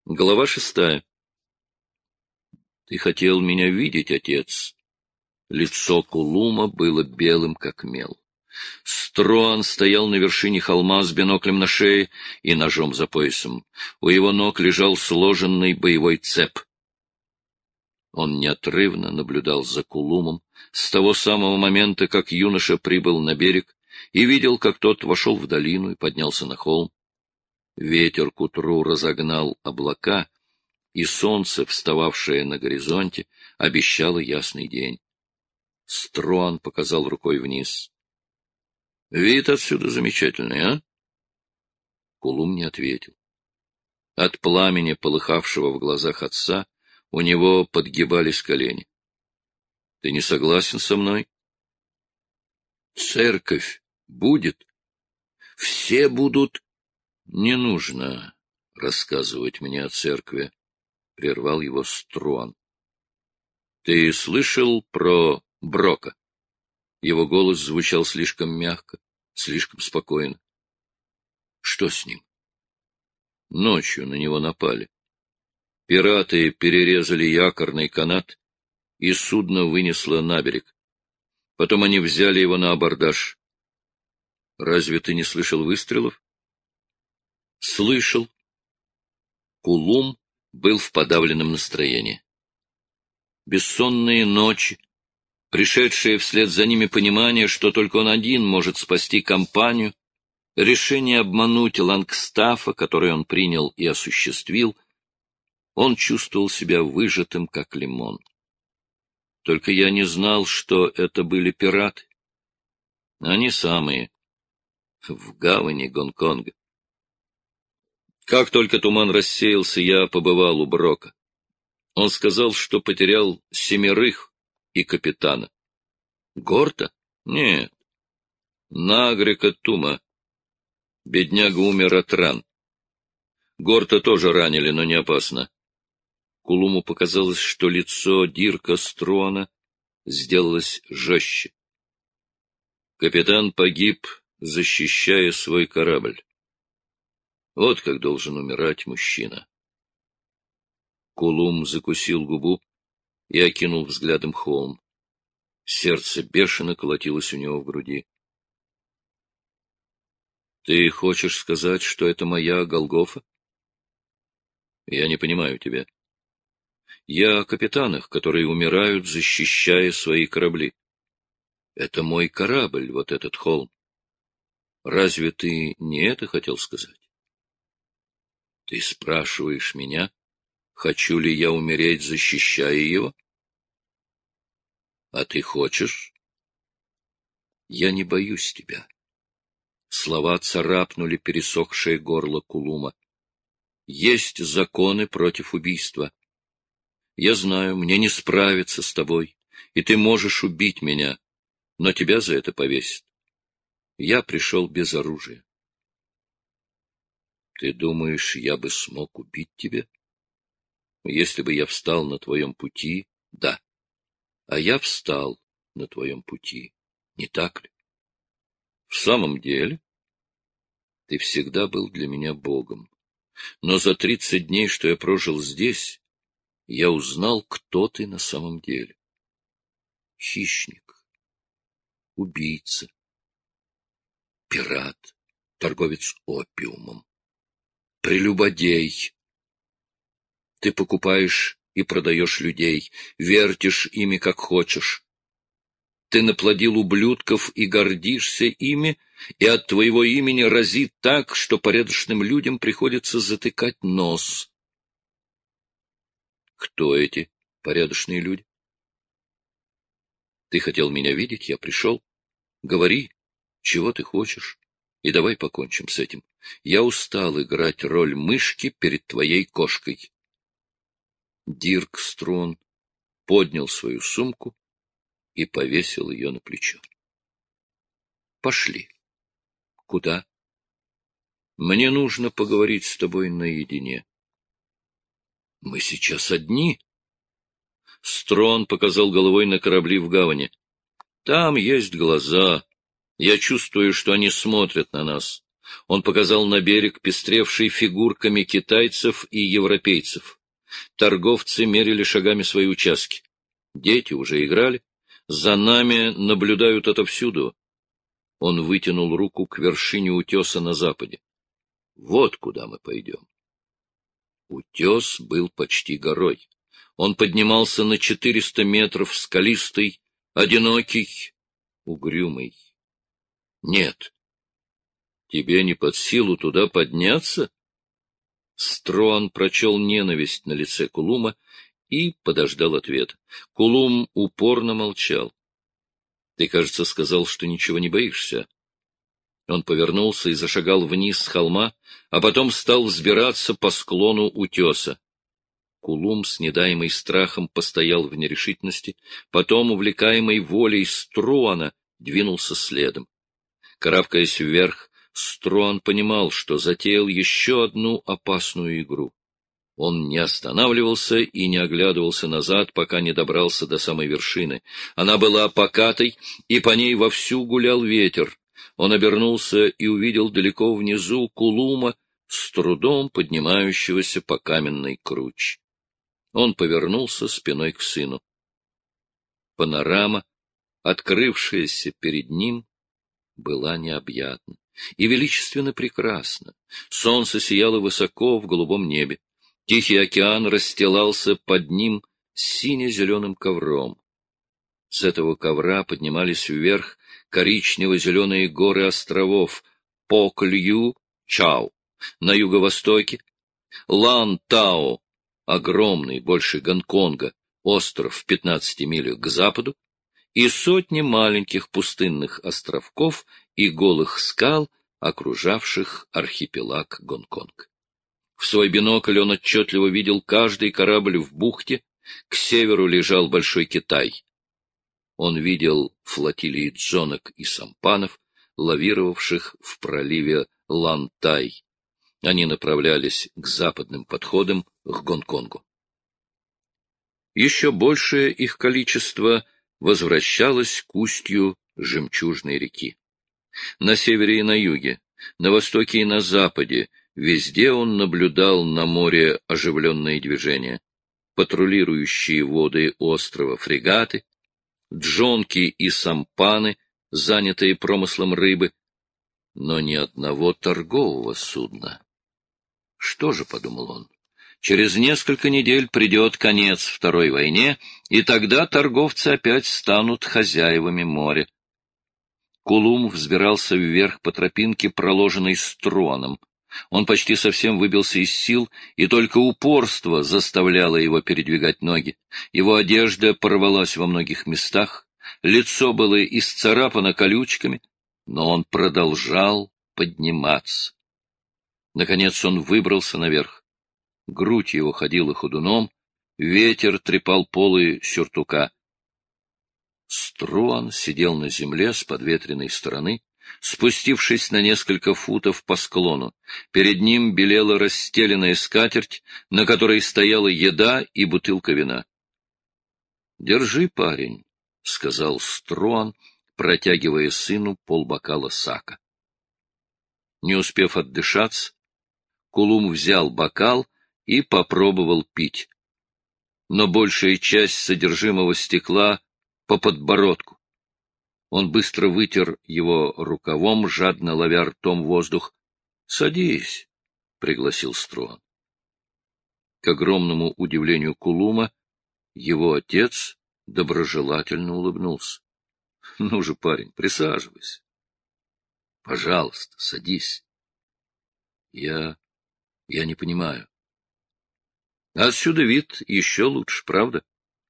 Глава 6. Ты хотел меня видеть, отец. Лицо Кулума было белым, как мел. Строан стоял на вершине холма с биноклем на шее и ножом за поясом. У его ног лежал сложенный боевой цеп. Он неотрывно наблюдал за Кулумом с того самого момента, как юноша прибыл на берег, и видел, как тот вошел в долину и поднялся на холм. Ветер к утру разогнал облака, и солнце, встававшее на горизонте, обещало ясный день. Строан показал рукой вниз. — Вид отсюда замечательный, а? Кулум не ответил. От пламени, полыхавшего в глазах отца, у него подгибались колени. — Ты не согласен со мной? — Церковь будет. Все будут... — Не нужно рассказывать мне о церкви, — прервал его Струан. — Ты слышал про Брока? Его голос звучал слишком мягко, слишком спокойно. — Что с ним? Ночью на него напали. Пираты перерезали якорный канат, и судно вынесло на берег. Потом они взяли его на абордаж. Разве ты не слышал выстрелов? — Слышал. Кулум был в подавленном настроении. Бессонные ночи, пришедшее вслед за ними понимание, что только он один может спасти компанию, решение обмануть Лангстафа, которое он принял и осуществил, он чувствовал себя выжатым, как лимон. Только я не знал, что это были пираты. Они самые. В гавани Гонконга. Как только туман рассеялся, я побывал у Брока. Он сказал, что потерял 7 и капитана. Горта? Нет. Нагрека Тума. Бедняга умер от ран. Горта тоже ранили, но не опасно. Кулуму показалось, что лицо Дирка Струана сделалось жестче. Капитан погиб, защищая свой корабль. Вот как должен умирать мужчина. Кулум закусил губу и окинул взглядом холм. Сердце бешено колотилось у него в груди. — Ты хочешь сказать, что это моя Голгофа? — Я не понимаю тебя. Я о капитанах, которые умирают, защищая свои корабли. Это мой корабль, вот этот холм. Разве ты не это хотел сказать? Ты спрашиваешь меня, хочу ли я умереть, защищая его? А ты хочешь? Я не боюсь тебя. Слова царапнули пересохшее горло Кулума. Есть законы против убийства. Я знаю, мне не справиться с тобой, и ты можешь убить меня, но тебя за это повесят. Я пришел без оружия. Ты думаешь, я бы смог убить тебя? Если бы я встал на твоем пути, да. А я встал на твоем пути, не так ли? В самом деле, ты всегда был для меня Богом. Но за 30 дней, что я прожил здесь, я узнал, кто ты на самом деле. Хищник, убийца, пират, торговец опиумом, прелюбодей. Ты покупаешь и продаешь людей, вертишь ими, как хочешь. Ты наплодил ублюдков и гордишься ими, и от твоего имени разит так, что порядочным людям приходится затыкать нос. Кто эти порядочные люди? Ты хотел меня видеть, я пришел. Говори, чего ты хочешь, и давай покончим с этим. Я устал играть роль мышки перед твоей кошкой. Дирк Струн поднял свою сумку и повесил ее на плечо. — Пошли. — Куда? — Мне нужно поговорить с тобой наедине. — Мы сейчас одни. Строн показал головой на корабли в гавани. — Там есть глаза. Я чувствую, что они смотрят на нас. Он показал на берег, пестревший фигурками китайцев и европейцев. Торговцы мерили шагами свои участки. Дети уже играли. За нами наблюдают отовсюду. Он вытянул руку к вершине утеса на западе. Вот куда мы пойдем. Утес был почти горой. Он поднимался на 400 метров, скалистый, одинокий, угрюмый. Нет. Тебе не под силу туда подняться? Строан прочел ненависть на лице Кулума и подождал ответа. Кулум упорно молчал. — Ты, кажется, сказал, что ничего не боишься. Он повернулся и зашагал вниз с холма, а потом стал взбираться по склону утеса. Кулум, снедаемый страхом, постоял в нерешительности, потом, увлекаемый волей Струана, двинулся следом. Карабкаясь вверх, Струан понимал, что затеял еще одну опасную игру. Он не останавливался и не оглядывался назад, пока не добрался до самой вершины. Она была покатой, и по ней вовсю гулял ветер. Он обернулся и увидел далеко внизу Кулума, с трудом поднимающегося по каменной круче. Он повернулся спиной к сыну. Панорама, открывшаяся перед ним, была необъятна и величественно прекрасна. Солнце сияло высоко в голубом небе. Тихий океан расстилался под ним сине-зеленым ковром. С этого ковра поднимались вверх коричнево-зеленые горы островов Пок-Лью-Чау на юго-востоке, Лан-Тао, огромный, больше Гонконга, остров в 15 милях к западу, и сотни маленьких пустынных островков и голых скал, окружавших архипелаг Гонконг. В свой бинокль он отчетливо видел каждый корабль в бухте, к северу лежал Большой Китай. Он видел флотилии джонок и сампанов, лавировавших в проливе Лантай. Они направлялись к западным подходам к Гонконгу. Еще большее их количество возвращалось к устью Жемчужной реки. На севере и на юге, на востоке и на западе, везде он наблюдал на море оживленные движения. Патрулирующие воды острова фрегаты, джонки и сампаны, занятые промыслом рыбы, но ни одного торгового судна. Что же, — подумал он, — через несколько недель придет конец Второй войне, и тогда торговцы опять станут хозяевами моря. Кулум взбирался вверх по тропинке, проложенной Струаном. Он почти совсем выбился из сил, и только упорство заставляло его передвигать ноги. Его одежда порвалась во многих местах, лицо было исцарапано колючками, но он продолжал подниматься. Наконец он выбрался наверх. Грудь его ходила ходуном, ветер трепал полы сюртука. Струан сидел на земле с подветренной стороны, спустившись на несколько футов по склону. Перед ним белела расстеленная скатерть, на которой стояла еда и бутылка вина. — Держи, парень, — сказал Струан, протягивая сыну полбокала сака. Не успев отдышаться, Кулум взял бокал и попробовал пить. Но большая часть содержимого стекла по подбородку. Он быстро вытер его рукавом, жадно ловя ртом воздух. — Садись, — пригласил Струан. К огромному удивлению Кулума, его отец доброжелательно улыбнулся. — Ну же, парень, присаживайся. — Пожалуйста, садись. — Я не понимаю. — Отсюда вид еще лучше, правда?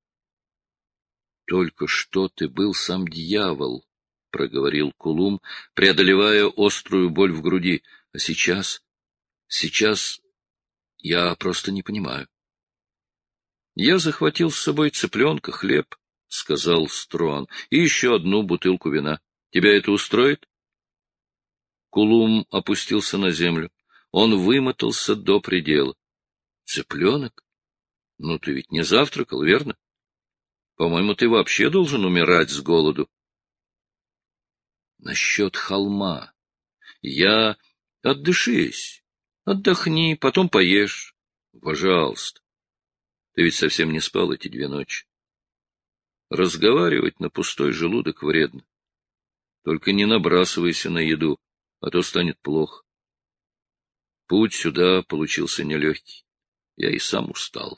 — Только что ты был сам дьявол, — проговорил Кулум, преодолевая острую боль в груди. — А сейчас я просто не понимаю. — Я захватил с собой цыпленка, хлеб, — сказал Струан, — и еще одну бутылку вина. Тебя это устроит? Кулум опустился на землю. Он вымотался до предела. — Цыпленок? Ну, ты ведь не завтракал, верно? По-моему, ты вообще должен умирать с голоду. Насчет холма. Я Отдышись, отдохни, потом поешь. Пожалуйста. Ты ведь совсем не спал эти 2 ночи. Разговаривать на пустой желудок вредно. Только не набрасывайся на еду, а то станет плохо. Путь сюда получился нелегкий. Я и сам устал.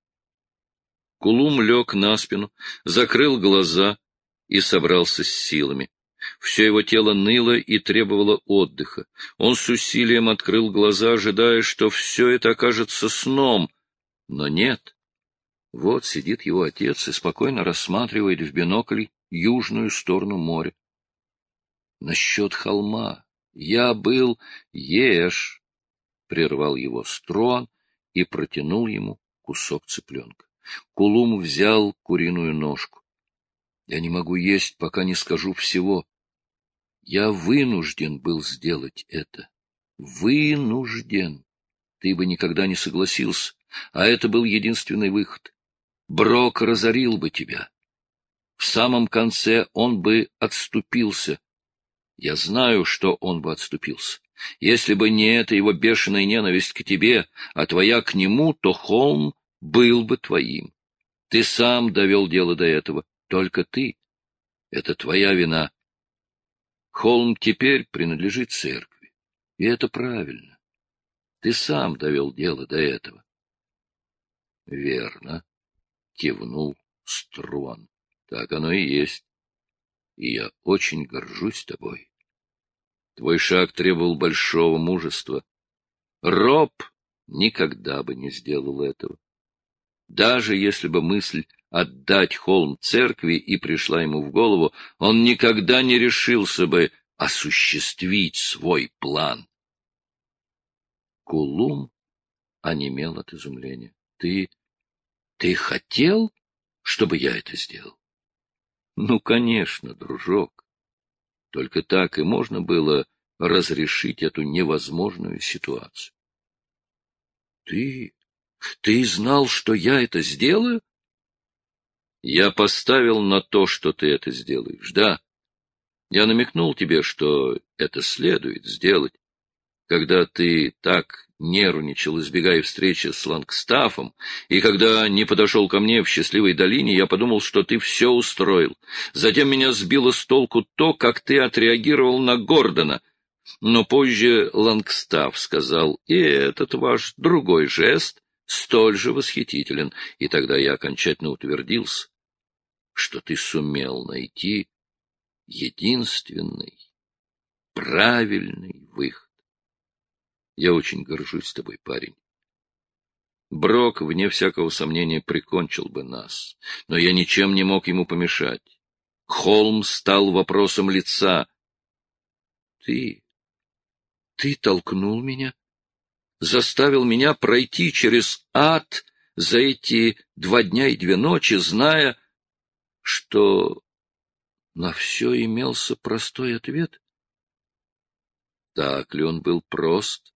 Кулум лег на спину, закрыл глаза и собрался с силами. Все его тело ныло и требовало отдыха. Он с усилием открыл глаза, ожидая, что все это окажется сном. Но нет. Вот сидит его отец и спокойно рассматривает в бинокль южную сторону моря. Насчет холма. Я был... Ешь! — прервал его Строан и протянул ему кусок цыпленка. Кулум взял куриную ножку. Я не могу есть, пока не скажу всего. Я вынужден был сделать это. Вынужден. Ты бы никогда не согласился, а это был единственный выход. Брок разорил бы тебя. В самом конце он бы отступился. Я знаю, что он бы отступился. Если бы не эта его бешеная ненависть к тебе, а твоя к нему, то холм был бы твоим. Ты сам довел дело до этого, только ты. Это твоя вина. Холм теперь принадлежит церкви, и это правильно. Ты сам довел дело до этого. — Верно, — кивнул Струан. — Так оно и есть. И я очень горжусь тобой. Твой шаг требовал большого мужества. Роб никогда бы не сделал этого. Даже если бы мысль отдать холм церкви и пришла ему в голову, он никогда не решился бы осуществить свой план. Кулум онемел от изумления. Ты хотел, чтобы я это сделал? Ну, конечно, дружок. Только так и можно было разрешить эту невозможную ситуацию. Ты знал, что я это сделаю? Я поставил на то, что ты это сделаешь, да. Я намекнул тебе, что это следует сделать. Когда ты так нервничал, избегая встречи с Лангстафом, и когда не подошел ко мне в Счастливой долине, я подумал, что ты все устроил. Затем меня сбило с толку то, как ты отреагировал на Гордона. Но позже Лангстаф сказал, и этот ваш другой жест столь же восхитителен, и тогда я окончательно утвердился, что ты сумел найти единственный правильный выход. Я очень горжусь тобой, парень. Брок, вне всякого сомнения, прикончил бы нас, но я ничем не мог ему помешать. Холм стал вопросом лица. Ты толкнул меня, заставил меня пройти через ад за эти 2 дня и 2 ночи, зная, что на все имелся простой ответ. Так ли он был прост?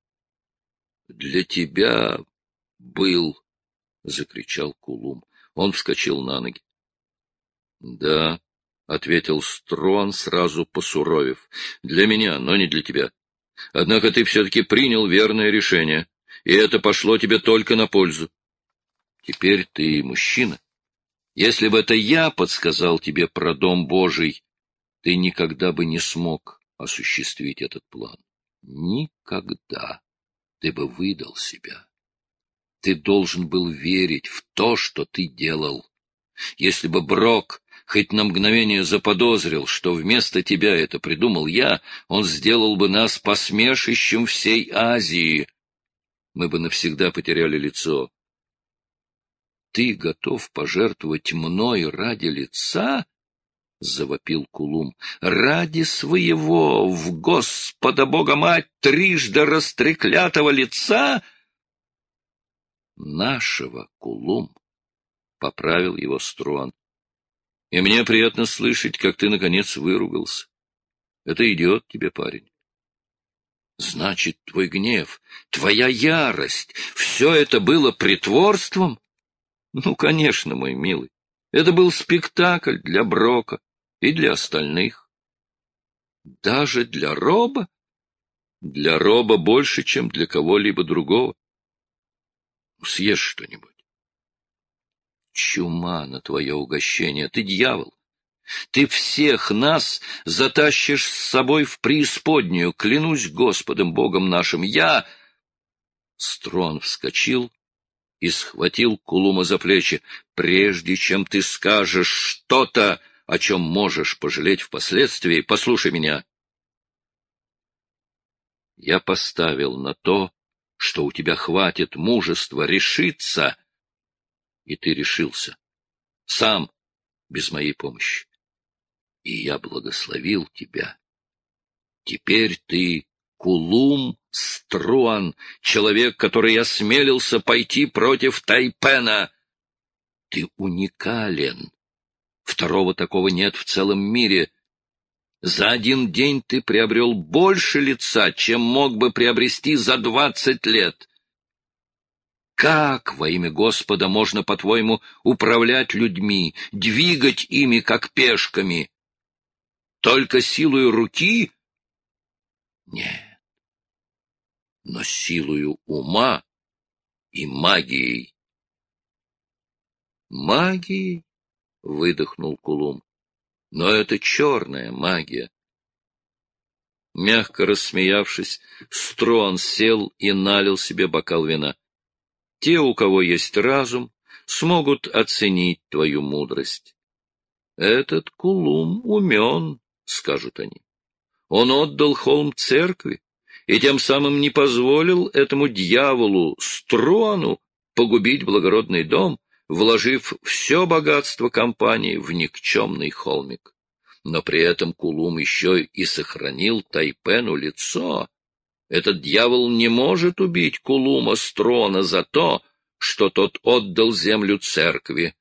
Для тебя был, — закричал Кулум. Он вскочил на ноги. — Да, — ответил Строн, сразу посуровев. — Для меня, но не для тебя. Однако ты все-таки принял верное решение, и это пошло тебе только на пользу. Теперь ты мужчина. Если бы это я подсказал тебе про Дом Божий, ты никогда бы не смог осуществить этот план. Никогда. Ты бы выдал себя. Ты должен был верить в то, что ты делал. Если бы Брок хоть на мгновение заподозрил, что вместо тебя это придумал я, он сделал бы нас посмешищем всей Азии. Мы бы навсегда потеряли лицо. Ты готов пожертвовать мной ради лица? — завопил Кулум. — Ради своего, в Господа Бога-Мать, трижды растреклятого лица? — Нашего, Кулум, — поправил его Струан. — И мне приятно слышать, как ты, наконец, выругался. Это идет тебе, парень. — Значит, твой гнев, твоя ярость — все это было притворством? — Ну, конечно, мой милый. Это был спектакль для Брока и для остальных. Даже для Роба? Для роба больше, чем для кого-либо другого. Съешь что-нибудь. Чума на твое угощение. Ты дьявол. Ты всех нас затащишь с собой в преисподнюю. Клянусь Господом Богом нашим. Строн вскочил и схватил Кулума за плечи. Прежде чем ты скажешь что-то, о чем можешь пожалеть впоследствии, послушай меня. Я поставил на то, что у тебя хватит мужества решиться, и ты решился. Сам, без моей помощи. И я благословил тебя. Теперь ты Кулум Струан, человек, который осмелился пойти против Тайпена. Ты уникален. Второго такого нет в целом мире. За один день ты приобрел больше лица, чем мог бы приобрести за 20 лет. Как во имя Господа можно, по-твоему, управлять людьми, двигать ими, как пешками? Только силою руки? Нет, но силою ума и магией. Магией? — выдохнул Кулум. Но это черная магия. Мягко рассмеявшись, Струан сел и налил себе бокал вина. Те, у кого есть разум, смогут оценить твою мудрость. Этот Кулум умен, — скажут они. Он отдал холм церкви и тем самым не позволил этому дьяволу Струану погубить благородный дом, вложив все богатство компании в никчемный холмик. Но при этом Кулум еще и сохранил Тайпену лицо. Этот дьявол не может убить Кулума Струана за то, что тот отдал землю церкви.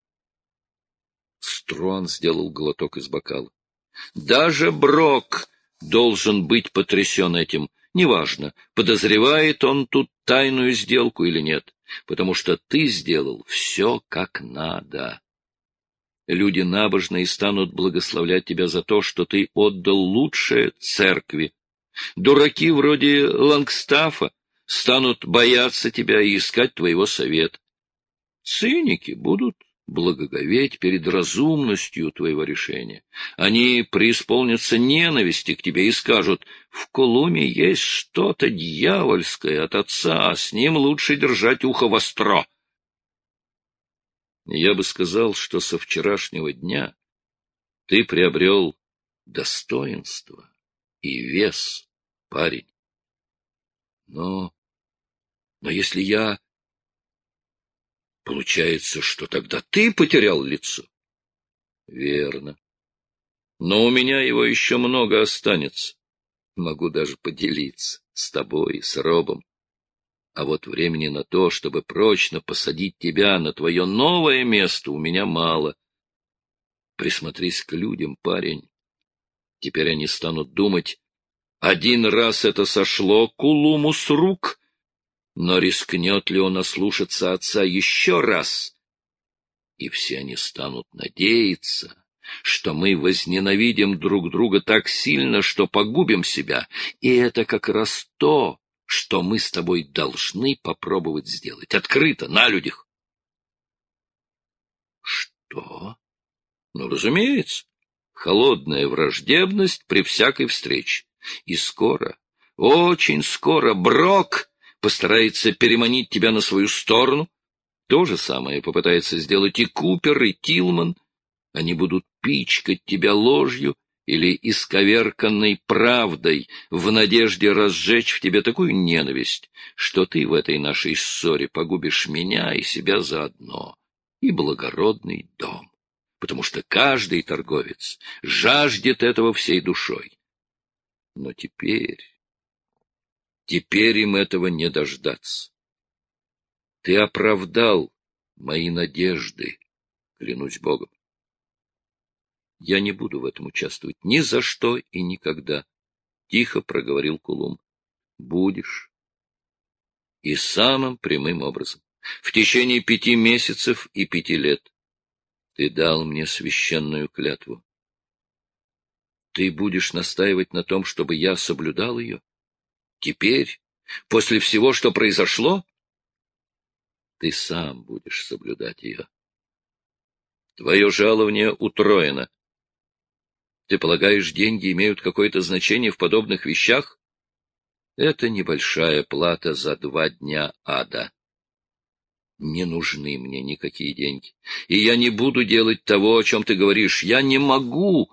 Струан сделал глоток из бокала. Даже Брок должен быть потрясен этим. Неважно, подозревает он тут тайную сделку или нет, потому что ты сделал все как надо. Люди набожные станут благословлять тебя за то, что ты отдал лучшее церкви. Дураки вроде Лангстафа станут бояться тебя и искать твоего совета. Циники будут благоговеть перед разумностью твоего решения. Они преисполнятся ненависти к тебе и скажут: в Кулуме есть что-то дьявольское от отца, с ним лучше держать ухо востро. Я бы сказал, что со вчерашнего дня ты приобрел достоинство и вес, парень. Но если я... Получается, что тогда ты потерял лицо? Верно. Но у меня его еще много останется. Могу даже поделиться с тобой и с Робом. А вот времени на то, чтобы прочно посадить тебя на твое новое место, у меня мало. Присмотрись к людям, парень. Теперь они станут думать: один раз это сошло Кулуму с рук, но рискнет ли он ослушаться отца еще раз? И все они станут надеяться, что мы возненавидим друг друга так сильно, что погубим себя. И это как раз то, что мы с тобой должны попробовать сделать. Открыто, на людях. Что? Ну, разумеется, холодная враждебность при всякой встрече. И скоро, очень скоро Брок постарается переманить тебя на свою сторону. То же самое попытается сделать и Купер, и Тилман. Они будут пичкать тебя ложью или исковерканной правдой в надежде разжечь в тебе такую ненависть, что ты в этой нашей ссоре погубишь меня и себя заодно, и благородный дом, потому что каждый торговец жаждет этого всей душой. Но теперь им этого не дождаться. Ты оправдал мои надежды, клянусь Богом. Я не буду в этом участвовать ни за что и никогда, — тихо проговорил Кулум. Будешь. И самым прямым образом. В течение 5 месяцев и 5 лет. Ты дал мне священную клятву. Ты будешь настаивать на том, чтобы я соблюдал ее? Теперь, после всего, что произошло, ты сам будешь соблюдать ее. Твое жалование утроено. Ты полагаешь, деньги имеют какое-то значение в подобных вещах? Это небольшая плата за 2 дня ада. Не нужны мне никакие деньги. И я не буду делать того, о чем ты говоришь. Я не могу.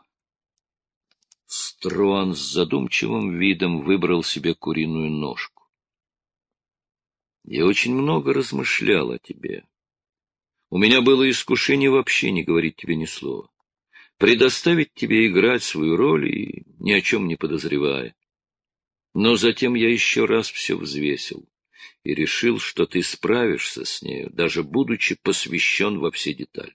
Струан с задумчивым видом выбрал себе куриную ножку. Я очень много размышлял о тебе. У меня было искушение вообще не говорить тебе ни слова. Предоставить тебе играть свою роль и ни о чем не подозревая. Но затем я еще раз все взвесил и решил, что ты справишься с нею, даже будучи посвящен во все детали.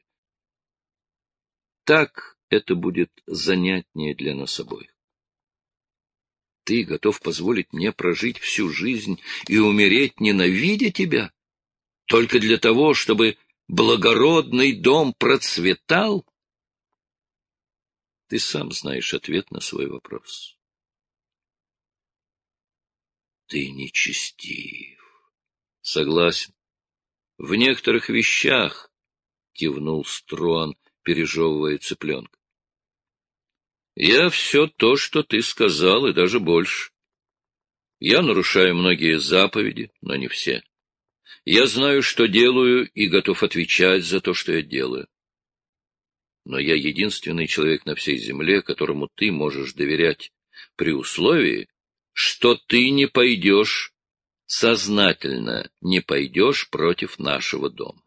Так это будет занятнее для нас обоих. Ты готов позволить мне прожить всю жизнь и умереть, ненавидя тебя, только для того, чтобы благородный дом процветал? Ты сам знаешь ответ на свой вопрос. Ты нечестив. Согласен. В некоторых вещах, — кивнул Струан, пережевывая цыпленка. Я все то, что ты сказал, и даже больше. Я нарушаю многие заповеди, но не все. Я знаю, что делаю, и готов отвечать за то, что я делаю. Но я единственный человек на всей земле, которому ты можешь доверять, при условии, что ты не пойдешь, сознательно не пойдешь против нашего дома.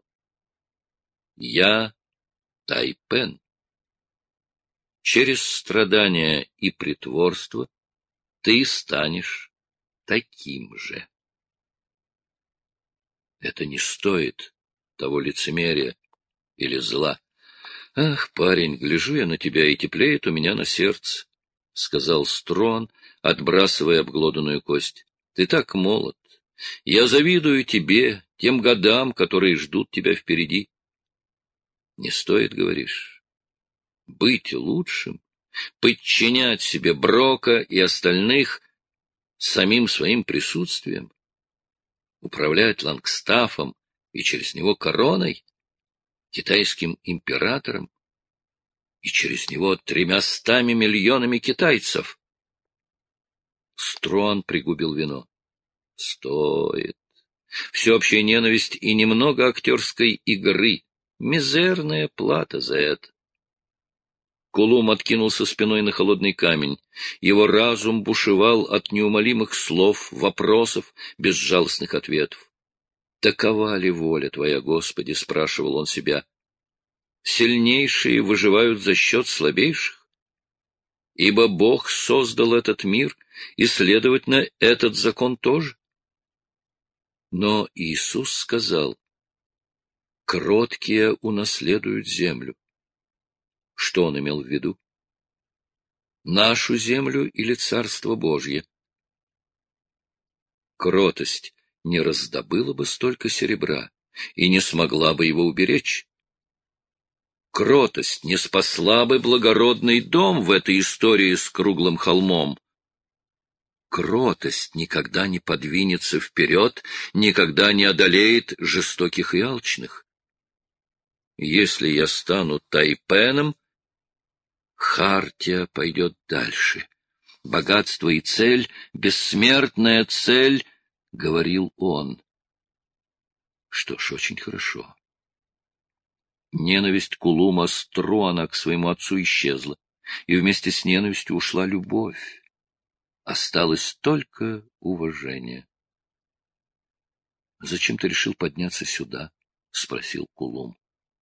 Я Тайпен. Через страдания и притворство ты станешь таким же. Это не стоит того лицемерия или зла. Ах, парень, гляжу я на тебя, и теплеет у меня на сердце, — сказал Строн, отбрасывая обглоданную кость. Ты так молод. Я завидую тебе, тем годам, которые ждут тебя впереди. Не стоит, говоришь, быть лучшим, подчинять себе Брока и остальных самим своим присутствием, управлять Лангстафом и через него короной, китайским императором, и через него 300 миллионами китайцев. Струан пригубил вино. Стоит. Всеобщая ненависть и немного актерской игры. Мизерная плата за это. Кулум откинулся спиной на холодный камень. Его разум бушевал от неумолимых слов, вопросов, безжалостных ответов. «Такова ли воля Твоя, Господи?» — спрашивал он себя. «Сильнейшие выживают за счет слабейших? Ибо Бог создал этот мир, и, следовательно, этот закон тоже». Но Иисус сказал: «Кроткие унаследуют землю». Что он имел в виду? Нашу землю или Царство Божье? Кротость не раздобыла бы столько серебра и не смогла бы его уберечь. Кротость не спасла бы благородный дом в этой истории с круглым холмом. Кротость никогда не подвинется вперед, никогда не одолеет жестоких и алчных. Если я стану Тайпеном, Хартия пойдет дальше. Богатство и цель, бессмертная цель, — говорил он. Что ж, очень хорошо. Ненависть Кулума Струана к своему отцу исчезла, и вместе с ненавистью ушла любовь. Осталось только уважение. — Зачем ты решил подняться сюда? — спросил Кулум.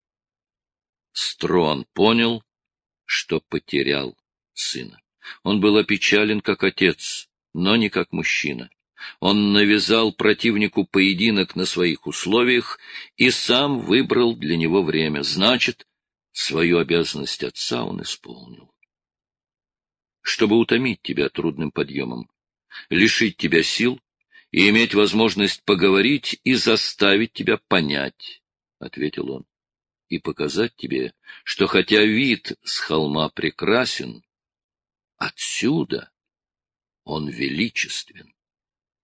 Струан понял, что потерял сына. Он был опечален как отец, но не как мужчина. Он навязал противнику поединок на своих условиях и сам выбрал для него время. Значит, свою обязанность отца он исполнил. Чтобы утомить тебя трудным подъемом, лишить тебя сил и иметь возможность поговорить и заставить тебя понять, — ответил он, — и показать тебе, что хотя вид с холма прекрасен, отсюда он величествен.